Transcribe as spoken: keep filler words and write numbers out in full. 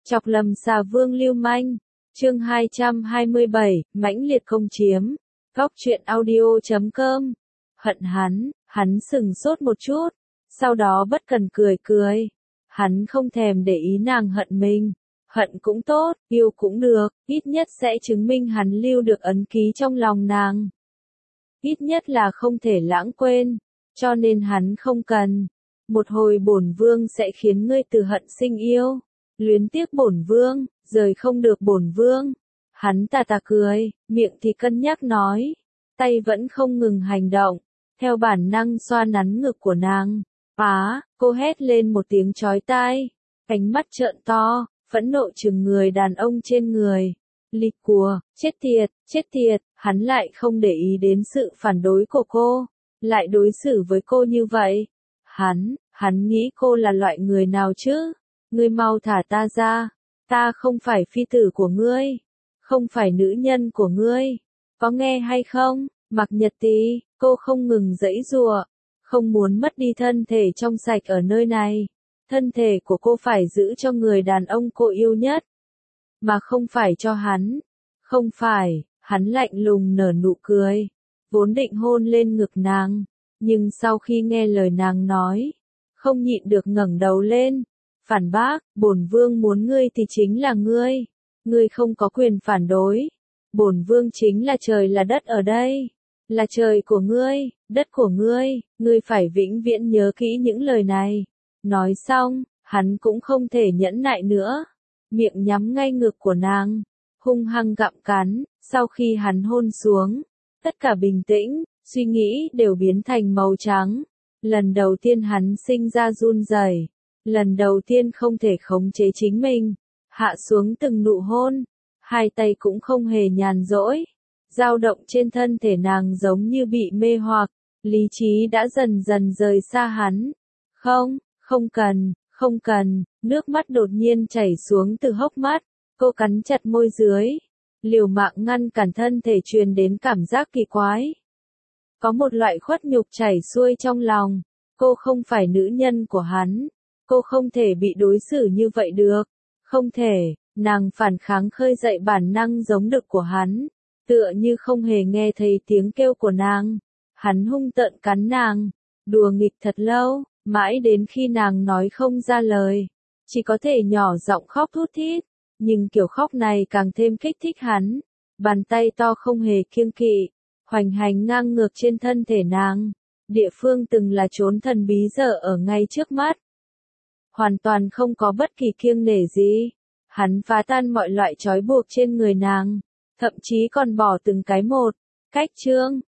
Chọc lầm xà vương lưu manh. Chương hai trăm hai mươi bảy, mãnh liệt công chiếm. Góc truyện audio chấm com. Hận hắn, hắn sừng sốt một chút, sau đó bất cần cười cười. Hắn không thèm để ý nàng hận mình. Hận cũng tốt, yêu cũng được, ít nhất sẽ chứng minh hắn lưu được ấn ký trong lòng nàng. Ít nhất là không thể lãng quên, cho nên hắn không cần. Một hồi bổn vương sẽ khiến ngươi từ hận sinh yêu. Luyến tiếc bổn vương, rời không được bổn vương. Hắn tà tà cười, miệng thì cân nhắc nói, tay vẫn không ngừng hành động, theo bản năng xoa nắn ngực của nàng. Á, cô hét lên một tiếng chói tai, cánh mắt trợn to, phẫn nộ trừng người đàn ông trên người. Lịch cùa, chết tiệt, chết tiệt, hắn lại không để ý đến sự phản đối của cô, lại đối xử với cô như vậy. Hắn, hắn nghĩ cô là loại người nào chứ? Ngươi mau thả ta ra, ta không phải phi tử của ngươi, không phải nữ nhân của ngươi, có nghe hay không? Mạc Nhật Tý, cô không ngừng giãy giụa, không muốn mất đi thân thể trong sạch ở nơi này. Thân thể của cô phải giữ cho người đàn ông cô yêu nhất, mà không phải cho hắn. Không phải, hắn lạnh lùng nở nụ cười, vốn định hôn lên ngực nàng, nhưng sau khi nghe lời nàng nói, không nhịn được ngẩng đầu lên, phản bác, bổn vương muốn ngươi thì chính là ngươi, ngươi không có quyền phản đối. Bổn vương chính là trời là đất ở đây, là trời của ngươi, đất của ngươi, ngươi phải vĩnh viễn nhớ kỹ những lời này. Nói xong, hắn cũng không thể nhẫn nại nữa, miệng nhắm ngay ngực của nàng, hung hăng gặm cắn. Sau khi hắn hôn xuống, tất cả bình tĩnh, suy nghĩ đều biến thành màu trắng. Lần đầu tiên hắn sinh ra run rẩy, lần đầu tiên không thể khống chế chính mình, hạ xuống từng nụ hôn, hai tay cũng không hề nhàn rỗi, dao động trên thân thể nàng giống như bị mê hoặc, lý trí đã dần dần rời xa hắn. Không, không cần, không cần, nước mắt đột nhiên chảy xuống từ hốc mắt, cô cắn chặt môi dưới, liều mạng ngăn cản thân thể truyền đến cảm giác kỳ quái. Có một loại khuất nhục chảy xuôi trong lòng, cô không phải nữ nhân của hắn, cô không thể bị đối xử như vậy được, không thể. Nàng phản kháng khơi dậy bản năng giống đực của hắn, tựa như không hề nghe thấy tiếng kêu của nàng. Hắn hung tợn cắn nàng, đùa nghịch thật lâu, mãi đến khi nàng nói không ra lời, chỉ có thể nhỏ giọng khóc thút thít, nhưng kiểu khóc này càng thêm kích thích hắn. Bàn tay to không hề kiêng kỵ, hoành hành ngang ngược trên thân thể nàng, địa phương từng là chốn thần bí giờ ở ngay trước mắt. Hoàn toàn không có bất kỳ kiêng nể gì. Hắn phá tan mọi loại trói buộc trên người nàng, thậm chí còn bỏ từng cái một. Cách chương,